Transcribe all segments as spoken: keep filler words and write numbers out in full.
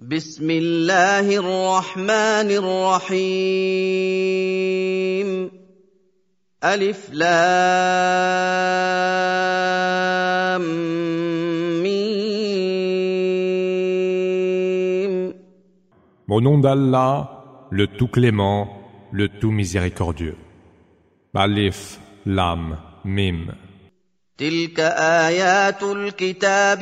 بسم الله الرحمن الرحيم ألف لام ميم. Au nom d'Allah, le tout clément, le tout miséricordieux. Alif, Lam, Mim. تلك آيات الكتاب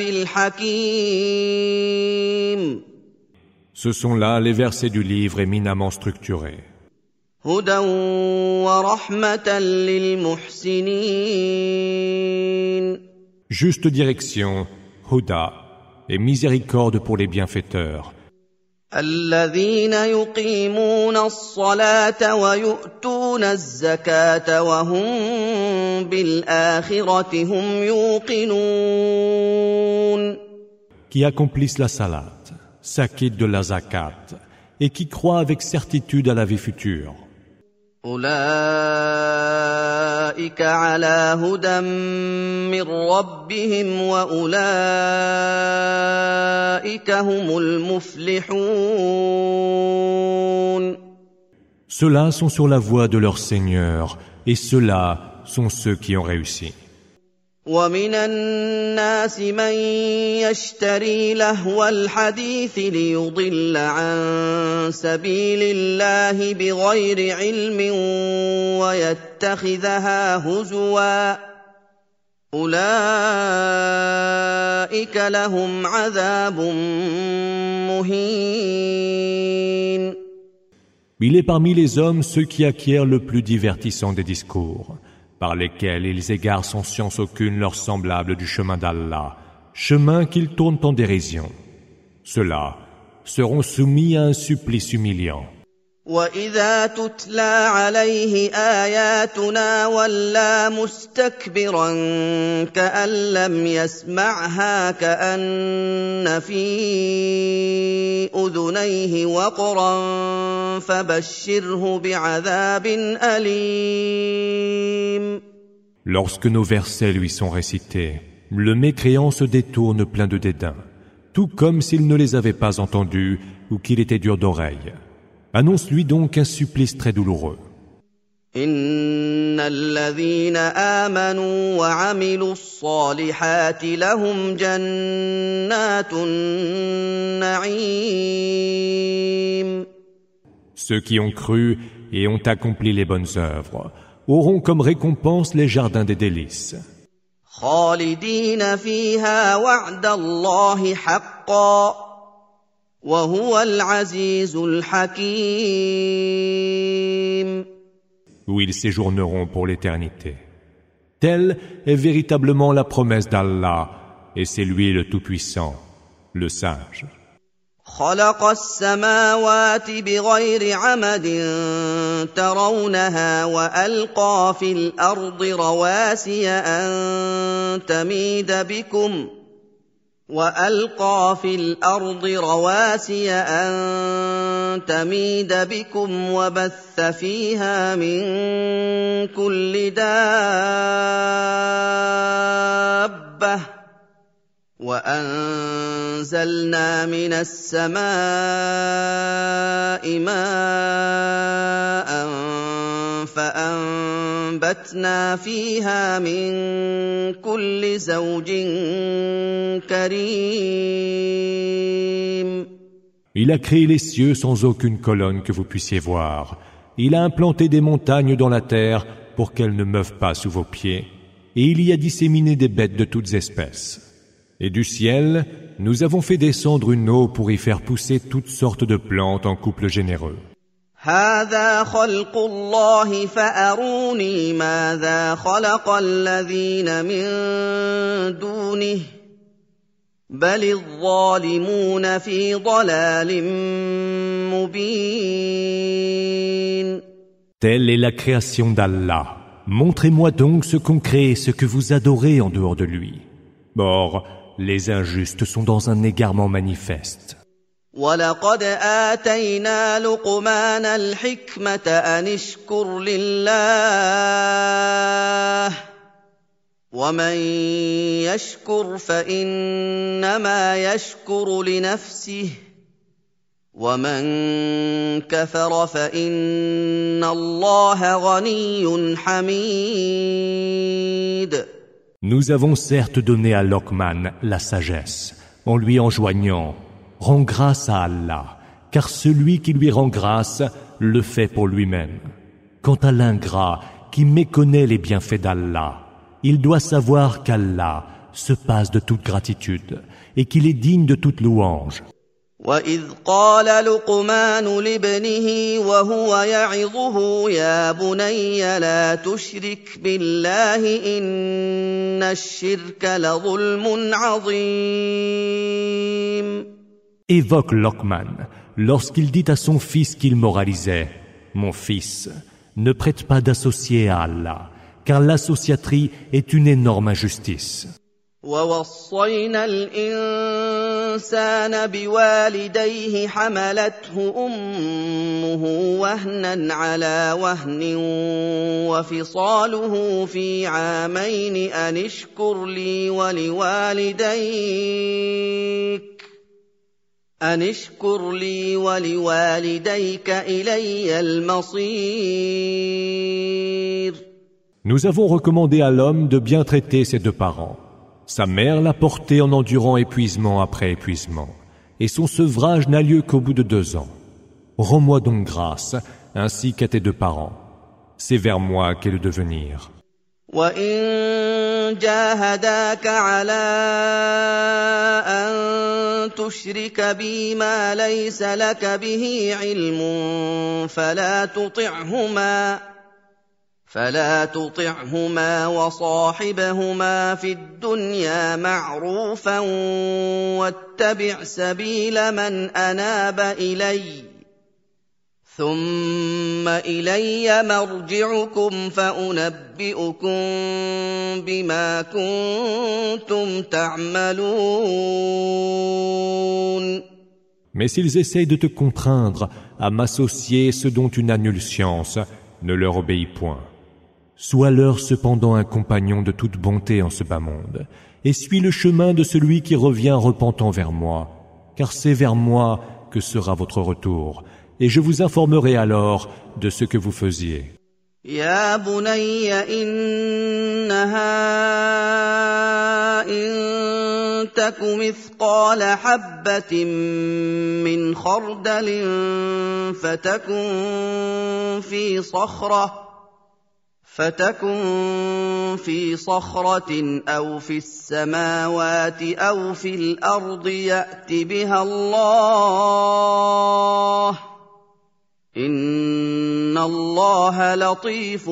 الحكيم. Ce sont là les versets du livre éminemment structuré. هدى ورحمة للمحسنين. Juste direction, Huda, et miséricorde pour les bienfaiteurs. الذين يقيمون الصلاة ويؤتون الزكاة وهم بالآخرة هم يوقنون. Qui accomplissent la salat, s'acquittent de la zakat, et qui croient avec certitude à la vie future. أولئك على هدى من ربهم وأولئك هم المفلحون. Ceux-là sont sur la voie de leur Seigneur, et ceux-là sont ceux qui ont réussi. ومن الناس من يشتري لهو الحديث ليضل عن سبيل الله بغير علم ويتخذها هزوا أولئك لهم عذاب مهين. Il est parmi les hommes ceux qui acquièrent le plus divertissant des discours, par lesquels ils égarent sans science aucune leurs semblables du chemin d'Allah, chemin qu'ils tournent en dérision. Ceux-là seront soumis à un supplice humiliant. وَإِذَا تُتْلَى عَلَيْهِ آيَاتُنَا وَلَّى مُسْتَكْبِرًا كَأَن لَّمْ يَسْمَعْهَا كَأَنَّ فِي أُذُنَيْهِ وَقْرًا فَبَشِّرْهُ بِعَذَابٍ أَلِيمٍ. Lorsque nos versets lui sont récités, le mécréant se détourne plein de dédain, tout comme s'il ne les avait pas entendus ou qu'il était dur d'oreille. Annonce-lui donc un supplice très douloureux. إِنَّ الَّذِينَ آمَنُوا وَعَمِلُوا الصَّالِحَاتِ لَهُمْ جَنَّاتُ النَّعِيمِ. Ceux qui ont cru et ont accompli les bonnes œuvres auront comme récompense les jardins des délices. خَالِدِينَ فِيهَا وَعْدَ اللَّهِ حَقًّا وَهُوَ الْعَزِيزُ الْحَكِيمُ. Où ils séjourneront pour l'éternité. Telle est véritablement la promesse d'Allah, et c'est lui le Tout-Puissant, le Sage. خَلَقَ السَّمَاوَاتِ بِغَيْرِ عَمَدٍ تَرَوْنَهَا وَأَلْقَى فِي الْأَرْضِ رَوَاسِيَ أَن تَمِيدَ بِكُمْ وَأَلْقَى فِي الْأَرْضِ رَوَاسِيَ أَن تَمِيدَ بِكُمْ وَبَثَّ فِيهَا مِن كُلِّ دَابَّةٍ وَأَنزَلْنَا مِنَ السَّمَاءِ مَاءً فَأَنبَتْنَا فِيهَا مِن كُلِّ زَوْجٍ كَرِيمٍ. Il a créé les cieux sans aucune colonne que vous puissiez voir. Il a implanté des montagnes dans la terre pour qu'elles ne meuvent pas sous vos pieds. Et il y a disséminé des bêtes de toutes espèces. Et du ciel, nous avons fait descendre une eau pour y faire pousser toutes sortes de plantes en couples généreux. هذا خلق الله فأروني ماذا خلق الذين من دونه بل الظالمون في ضلال مبين. Telle est la création d'Allah. Montrez-moi donc ce qu'on crée et ce que vous adorez en dehors de lui. Or, les injustes sont dans un égarement manifeste. وَلَقَدْ آتَيْنَا لُقْمَانَ الْحِكْمَةَ أَنِ اشْكُرْ لِلَّهِ وَمَن يَشْكُرْ فَإِنَّمَا يَشْكُرُ لِنَفْسِهِ ومن كفر فإن الله غني حميد. Nous avons certes donné à Loqman la sagesse, en lui enjoignant « Rends grâce à Allah, car celui qui lui rend grâce le fait pour lui-même. » Quant à l'ingrat qui méconnaît les bienfaits d'Allah, il doit savoir qu'Allah se passe de toute gratitude et qu'il est digne de toute louange. وَإِذْ قَالَ لُقْمَانُ لِابْنِهِ وَهُوَ يَعِظُهُ يَا بُنَيَّ لَا تُشْرِكْ بِاللَّهِ إِنَّ الشِّرْكَ لَظُلْمٌ عَظِيمٌ. Évoque Loqman lorsqu'il dit à son fils qu'il moralisait « Mon fils, ne prête pas d'associé à Allah, car l'associaterie est une énorme injustice. » وَوَصَّيْنَا الْإِنسَانَ بِوَالِدَيْهِ حَمَلَتْهُ أُمُّهُ وَهْنًا عَلَىٰ وَهْنٍ وَفِصَالُهُ فِي عَامَيْنِ أَنِ اشْكُرْ لِي وَلِوَالِدَيْكَ أَنِ اشْكُرْ لِي وَلِوَالِدَيْكَ إِلَيَّ الْمَصِيرُ. Nous avons recommandé à l'homme de bien traiter ses deux parents. Sa mère l'a porté en endurant épuisement après épuisement, et son sevrage n'a lieu qu'au bout de deux ans. Rends-moi donc grâce, ainsi qu'à tes deux parents. C'est vers moi qu'est le devenir. وَإِن جَاهَدَاكَ عَلَىٰ أَن تُشْرِكَ بِي مَا لَيْسَ لَكَ بِهِ عِلْمٌ فَلَا تُطِعْهُمَا فلا تطعهما وصاحبهما في الدنيا معروفا واتبع سبيل من أناب إلي ثم إلي مرجعكم فأنبئكم بما كنتم تعملون. Mais s'ils essayent de te contraindre à m'associer ce dont tu n'as nulle science, ne leur obéis point. Sois-leur cependant un compagnon de toute bonté en ce bas monde, et suis le chemin de celui qui revient repentant vers moi, car c'est vers moi que sera votre retour, et je vous informerai alors de ce que vous faisiez. Ya bunayya innaha in taku mithqala habbatin min khardalin fatakun fi sakhrah فَتَكُن فِي صَخْرَةٍ أَوْ فِي السَّمَاوَاتِ أَوْ فِي الْأَرْضِ يَأْتِ بِهَا اللَّهُ إِنَّ اللَّهَ لَطِيفٌ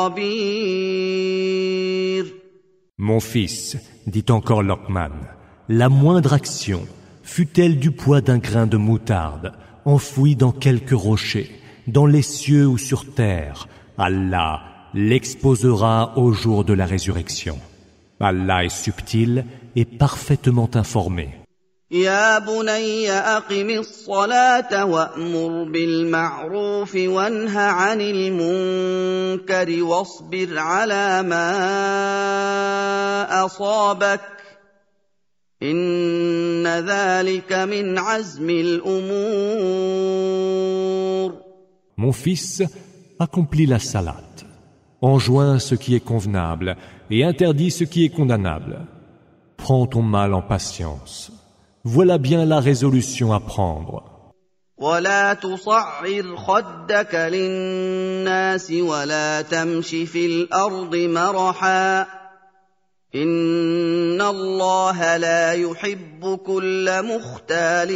خَبِيرٌ. Mon fils, dit encore Loqman, la moindre action, fût-elle du poids d'un grain de moutarde, enfouie dans quelque rocher, dans les cieux ou sur terre, Allah l'exposera au jour de la résurrection. Allah est subtil et parfaitement informé. Ya bunayya aqimis salata wa'mur bil ma'ruf wanha 'anil munkari wasbir 'ala ma asabak inna dhalika min 'azmil umur. Mon fils, accomplis la salat. Enjoins ce qui est convenable et interdis ce qui est condamnable. Prends ton mal en patience. Voilà bien la résolution à prendre. ولا تصعر خدك للناس ولا تمش في الأرض مرحا إن الله لا يحب كل مختال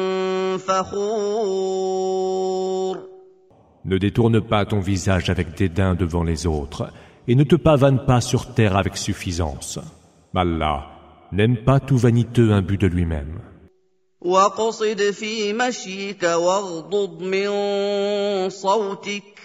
فخور. Ne détourne pas ton visage avec dédain devant les autres, et ne te pavane pas sur terre avec suffisance. Allah n'aime pas tout vaniteux imbu de lui-même. وَاقْصِدْ فِي مَشْيِكَ وَاغْضُضْ مِنْ صَوْتِكَ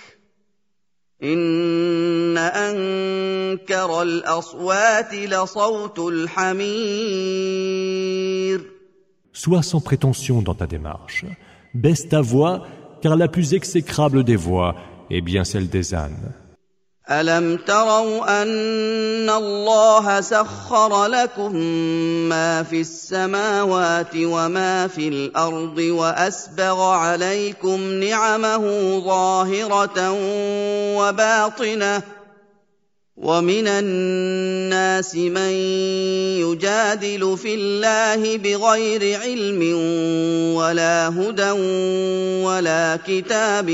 إِنَّ أَنكَرَ الْأَصْوَاتِ لَصَوْتُ الْحَمِيرِ. Sois sans prétention dans ta démarche. Baisse ta voix, car la plus exécrable des voix est bien celle des ânes. ألم تروا أن الله سخر لكم ما في السماوات وما في الأرض وأسبغ عليكم نعمه ظاهرة وباطنة ومن الناس من يجادل في الله بغير علم ولا هدى ولا كتاب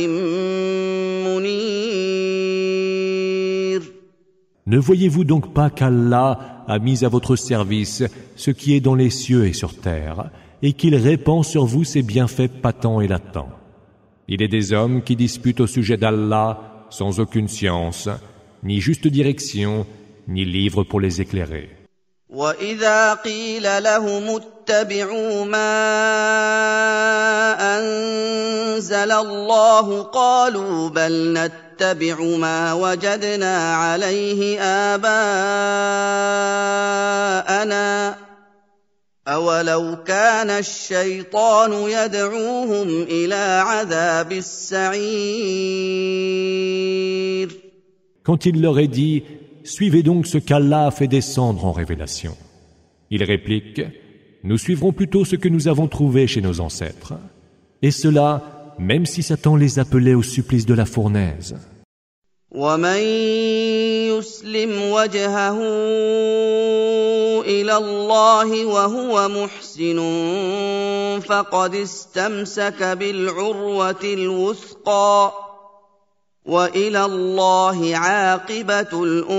منير. Ne voyez-vous donc pas qu'Allah a mis à votre service ce qui est dans les cieux et sur terre, et qu'il répand sur vous ses bienfaits patents et latents? Il est des hommes qui disputent au sujet d'Allah sans aucune science, ni juste direction, ni livre pour les éclairer. وَإِذَا قِيلَ لَهُمُ اتَّبِعُوا مَا أَنزَلَ اللَّهُ قَالُوا بَلْ نَتَّبِعُ مَا وَجَدْنَا عَلَيْهِ آبَاءَنَا أَوَلَوْ كَانَ الشَّيْطَانُ يَدْعُوهُمْ إِلَىٰ عَذَابِ السَّعِيرِ. Quand il leur est dit « Suivez donc ce qu'Allah a fait descendre en révélation », ils répliquent « Nous suivrons plutôt ce que nous avons trouvé chez nos ancêtres. » Et cela, même si Satan les appelait au supplice de la fournaise. وَمَن يُسْلِمْ وَجْهَهُ إِلَى اللَّهِ وَهُوَ مُحْسِنٌ فَقَدِ اسْتَمْسَكَ بِالْعُرْوَةِ الْوُثْقَىٰ وَإِلَى اللَّهِ عَاقِبَةُ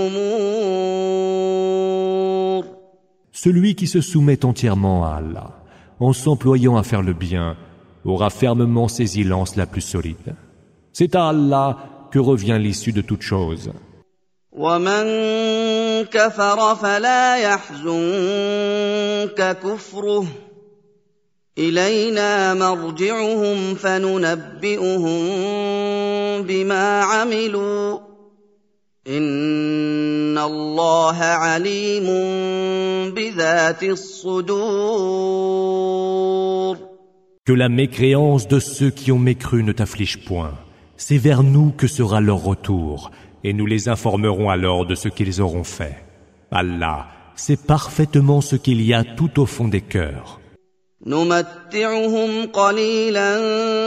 الْأُمُورِ. Celui qui se soumet entièrement à Allah, en s'employant à faire le bien, aura fermement saisi l'anse la plus solide. C'est à Allah que revient l'issue de toute chose. وَمَن كَفَرَ فَلَا يَحْزُنكَ كُفْرُهُ إِلَيْنَا مَرْجِعُهُمْ فَنُنَبِّئُهُم بِمَا عَمِلُوا إِنَّ اللَّهَ عَلِيمٌ بِذَاتِ الصُّدُورِ. Que la mécréance de ceux qui ont mécru ne t'afflige point. C'est vers nous que sera leur retour, et nous les informerons alors de ce qu'ils auront fait. Allah sait parfaitement ce qu'il y a tout au fond des cœurs. نُمَتِّعُهُمْ قَلِيلًا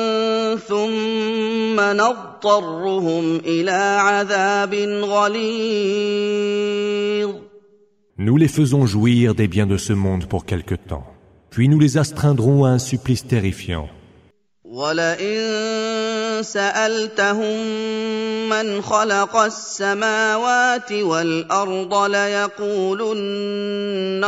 ثُمَّ نَضْطَرُّهُمْ إِلَىٰ عَذَابٍ غَلِيظٍ. Nous les faisons jouir des biens de ce monde pour quelque temps, puis nous les astreindrons à un supplice terrifiant. وَلَئِن سَأَلْتَهُم مَّنْ خَلَقَ السَّمَاوَاتِ وَالْأَرْضَ لَيَقُولُنَّ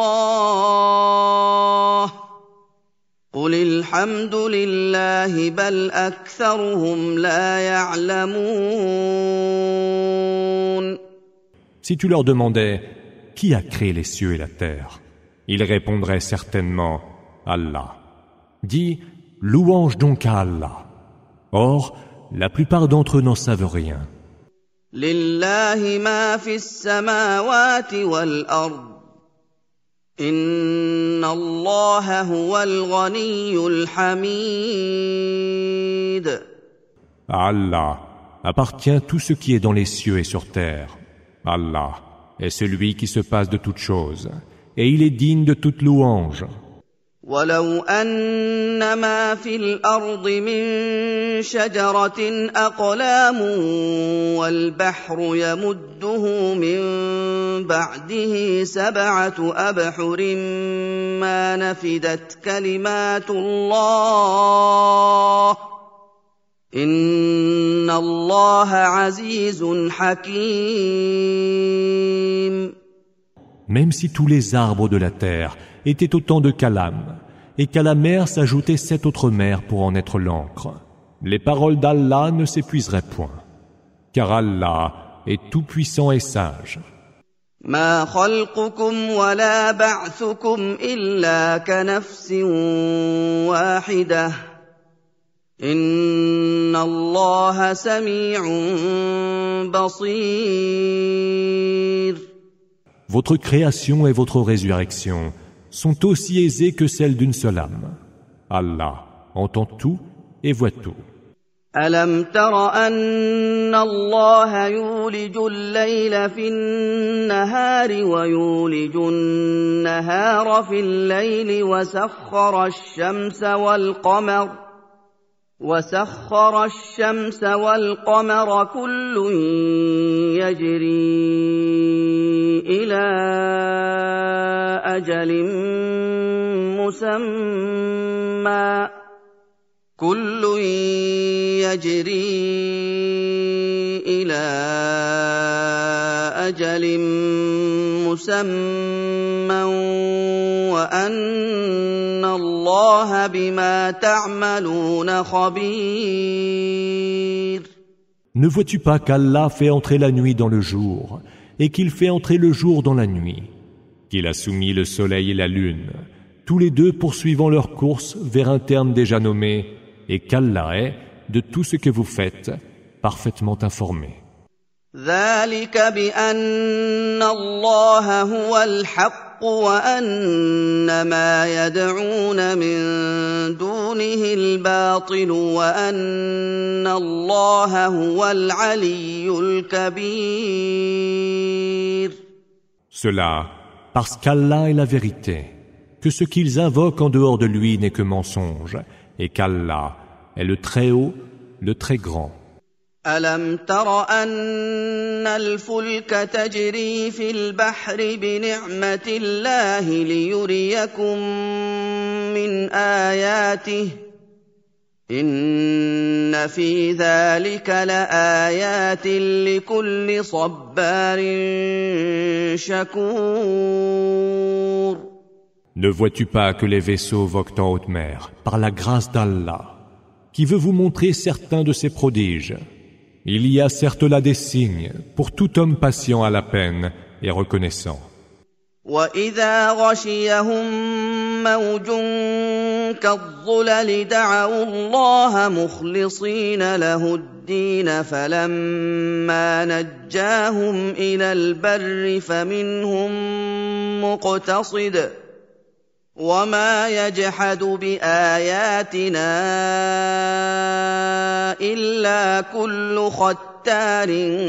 اللَّهُ قُلِ الْحَمْدُ لِلَّهِ بَلْ أَكْثَرُهُمْ لَا يَعْلَمُونَ. Si tu leur demandais « Qui a créé les cieux et la terre ?» Ils répondraient certainement « Allah ». Dis « Louange donc à Allah ». Or, la plupart d'entre eux n'en savent rien. لِلَّهِ مَا فِي السَّمَاوَاتِ وَالْأَرْضِ إِنَّ اللَّهَ هُوَ الْغَنِيُّ الْحَمِيدُ. À Allah appartient tout ce qui est dans les cieux et sur terre. Allah est celui qui se passe de toutes choses, et il est digne de toute louange. وَلَوْ أَنَّ مَا فِي الْأَرْضِ مِن شَجَرَةٍ أَقْلَامٌ وَالْبَحْرُ يَمُدُّهُ مِن بَعْدِهِ سَبْعَةُ أَبْحُرٍ مَّا نَفِدَتْ كَلِمَاتُ اللَّهِ إِنَّ اللَّهَ عَزِيزٌ حَكِيمٌ. Même si tous les arbres de la terre étaient autant de calame, et qu'à la mer s'ajoutaient sept autres mers pour en être l'encre, les paroles d'Allah ne s'épuiseraient point, car Allah est tout-puissant et sage. ما خلقكم ولا بعثكم إلا كنفس واحدة إن الله سميع بصير. Votre création et votre résurrection sont aussi aisées que celles d'une seule âme. Allah entend tout et voit tout. ألم تر أن الله يولج الليل في النهار ويولج النهار في الليل وسخر الشمس والقمر وسخر الشمس والقمر كل يجري إلى أجل مسمى كل يجري إلى أجل مسمى وأن الله بما تعملون خبير. Ne vois-tu pas qu'Allah fait entrer la nuit dans le jour et qu'il fait entrer le jour dans la nuit, qu'il a soumis le soleil et la lune, tous les deux poursuivant leur course vers un terme déjà nommé, et qu'Allah est, de tout ce que vous faites, parfaitement informé. ذلك بأن الله هو الحق وأن ما يدعون من دونه الباطل وأن الله هو العلي الكبير. Cela, parce qu'Allah est la vérité, que ce qu'ils invoquent en dehors de lui n'est que mensonge, et qu'Allah est le très haut, le très grand. ألم تر أن الفلك تجري في البحر بنعمة الله ليريكم من آياته إن في ذلك لآيات لكل صبار شكور. Ne vois-tu pas que les vaisseaux voguent en haute mer, par la grâce d'Allah, qui veut vous montrer certains de ses prodiges? Il y a certes là des signes pour tout homme patient à la peine et reconnaissant. وَإِذَا غَشِيَهُم مَّوْجٌ كَالظُّلَلِ دَعَوُا اللَّهَ مُخْلِصِينَ لَهُ الدِّينَ فَلَمَّا نَجَّاهُمْ إِلَى الْبَرِّ فَمِنْهُم مُّقْتَصِدٌ وَمَا يَجْحَدُ بِآيَاتِنَا إِلَّا كُلُّ خَتَّارٍ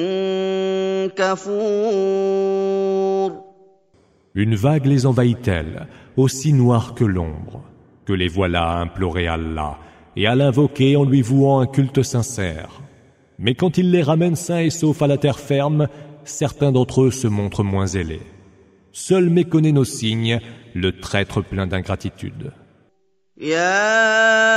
كَفُورٍ. Une vague les envahit-elle, aussi noire que l'ombre, que les voilà à implorer Allah et à l'invoquer en lui vouant un culte sincère. Mais quand il les ramène sains et saufs à la terre ferme, certains d'entre eux se montrent moins zélés. Seul méconnaît nos signes le traître plein d'ingratitude. يا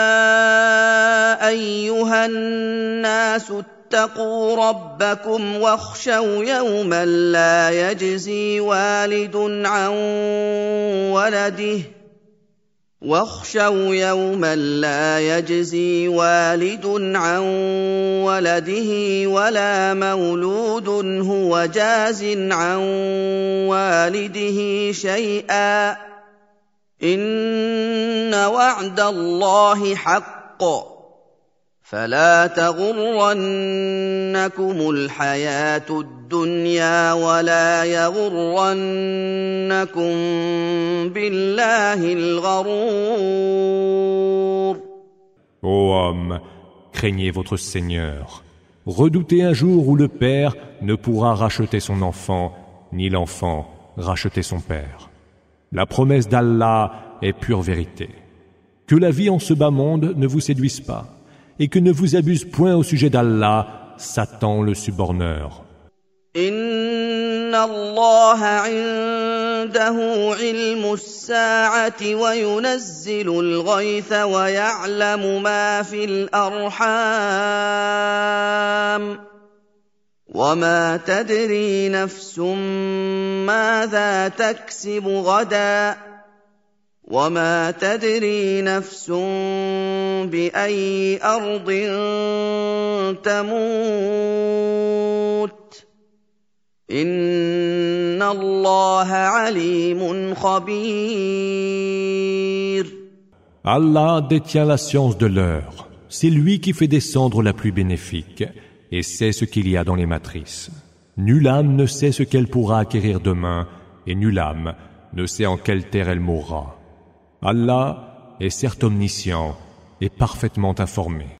أيها الناس اتقوا ربكم واخشوا يوما لا يجزي والد عن ولده واخشوا يوما لا يجزي والد عن ولده ولا مولود هو جاز عن والده شيئا إن وعد الله حق فلا تغرنكم الحياة الدنيا ولا يغرنكم بالله الغرور. Ô homme, craignez votre Seigneur. Redoutez un jour où le père ne pourra racheter son enfant, ni l'enfant racheter son père. La promesse d'Allah est pure vérité. Que la vie en ce bas monde ne vous séduise pas, et que ne vous abuse point au sujet d'Allah, Satan le suborneur. إن الله عنده علم الساعة وينزل الغيث ويعلم ما في الأرحام وما تدري نفس ماذا تكسب غدا وما تدري نفس بأي أرض تموت إن الله عليم خبير. Allah détient la science de l'heure. C'est lui qui fait descendre la pluie bénéfique et sait ce qu'il y a dans les matrices. Nulle âme ne sait ce qu'elle pourra acquérir demain et nulle âme ne sait en quelle terre elle mourra. Allah est certes omniscient et parfaitement informé.